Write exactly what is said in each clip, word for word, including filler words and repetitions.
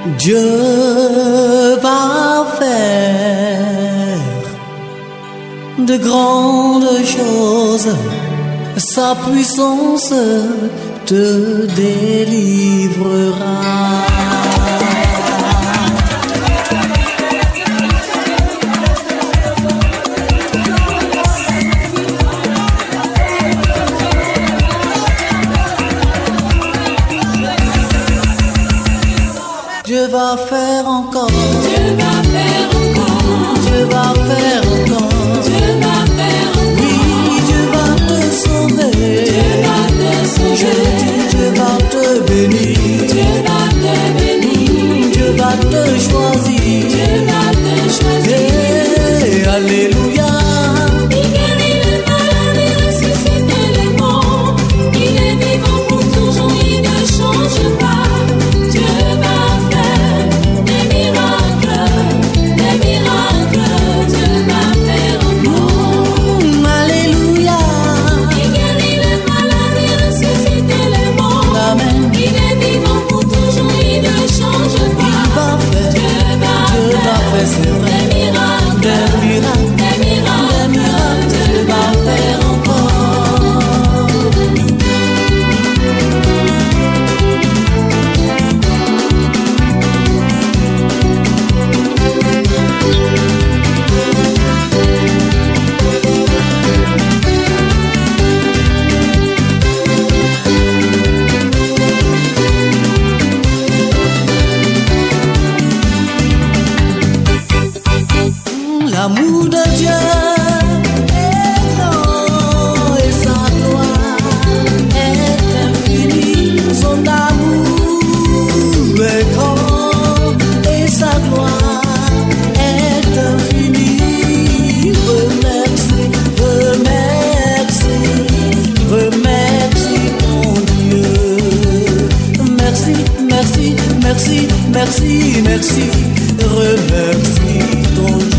Dieu va faire de grandes choses, sa puissance te délivrera. Dieu va faire encore. Dieu va faire encore. Dieu va faire encore. Dieu va faire encore. Oui, Dieu va te sauver. Dieu va te sauver. Je dis, Dieu va te bénir. Dieu va te bénir. Dieu va te choisir. Dieu va te choisir. Hey, alléluia. Il guérit les malades, il ressuscite les morts. Il est vivant pour toujours, il ne change pas. Dieu va des miracles, des miracles, Dieu va faire encore. Alléluia. Il guérit les malades, il ressuscite les morts. Amen. Il est vivant pour toujours, il ne change pas. Il va faire, Dieu va Dieu va faire faire, c'est vrai. des miracles, Des miracles, des miracles, des miracles, Dieu va faire encore. L'amour de Dieu est grand et sa gloire est infinie. Son amour est grand et sa gloire est infinie. Remercie, remercie, remercie ton Dieu. Merci, merci, merci, merci, merci. Remercie ton Dieu.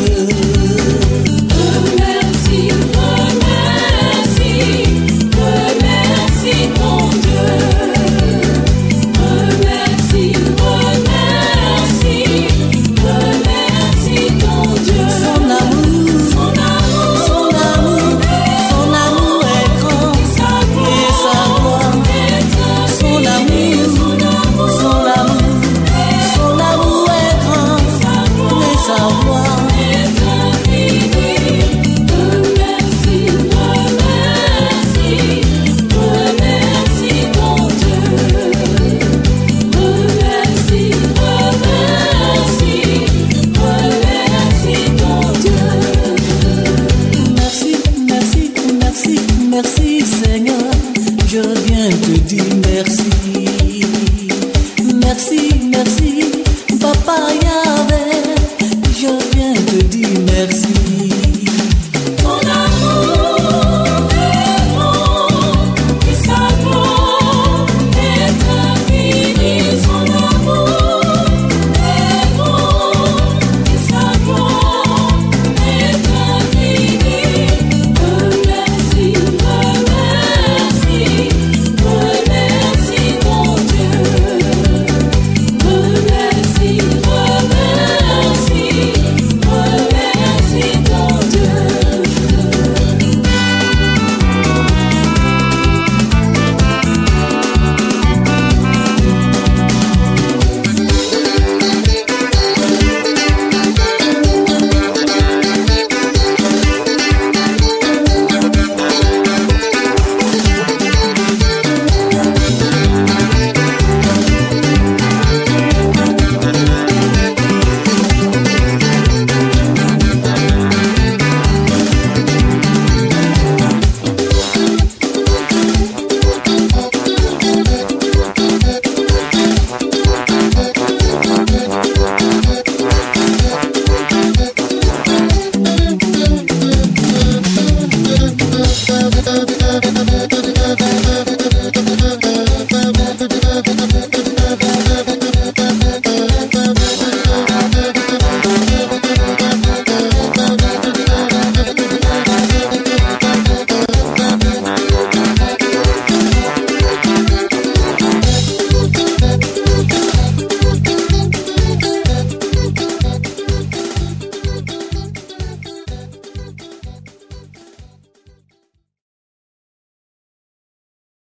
Remercie, remercie, remercie ton Dieu. Remercie, remercie, remercie ton Dieu. Son amour, Son amour, son amour, son amour est grand et sa gloire. Son amour, son amour, son amour est grand et sa gloire. Remercie, remercie, remercie ton Dieu. Remercie, remercie, remercie ton Dieu. Merci, merci, merci, merci Seigneur. Je viens te dire merci. Merci, merci, Papa Yahvé. Je viens te dire merci.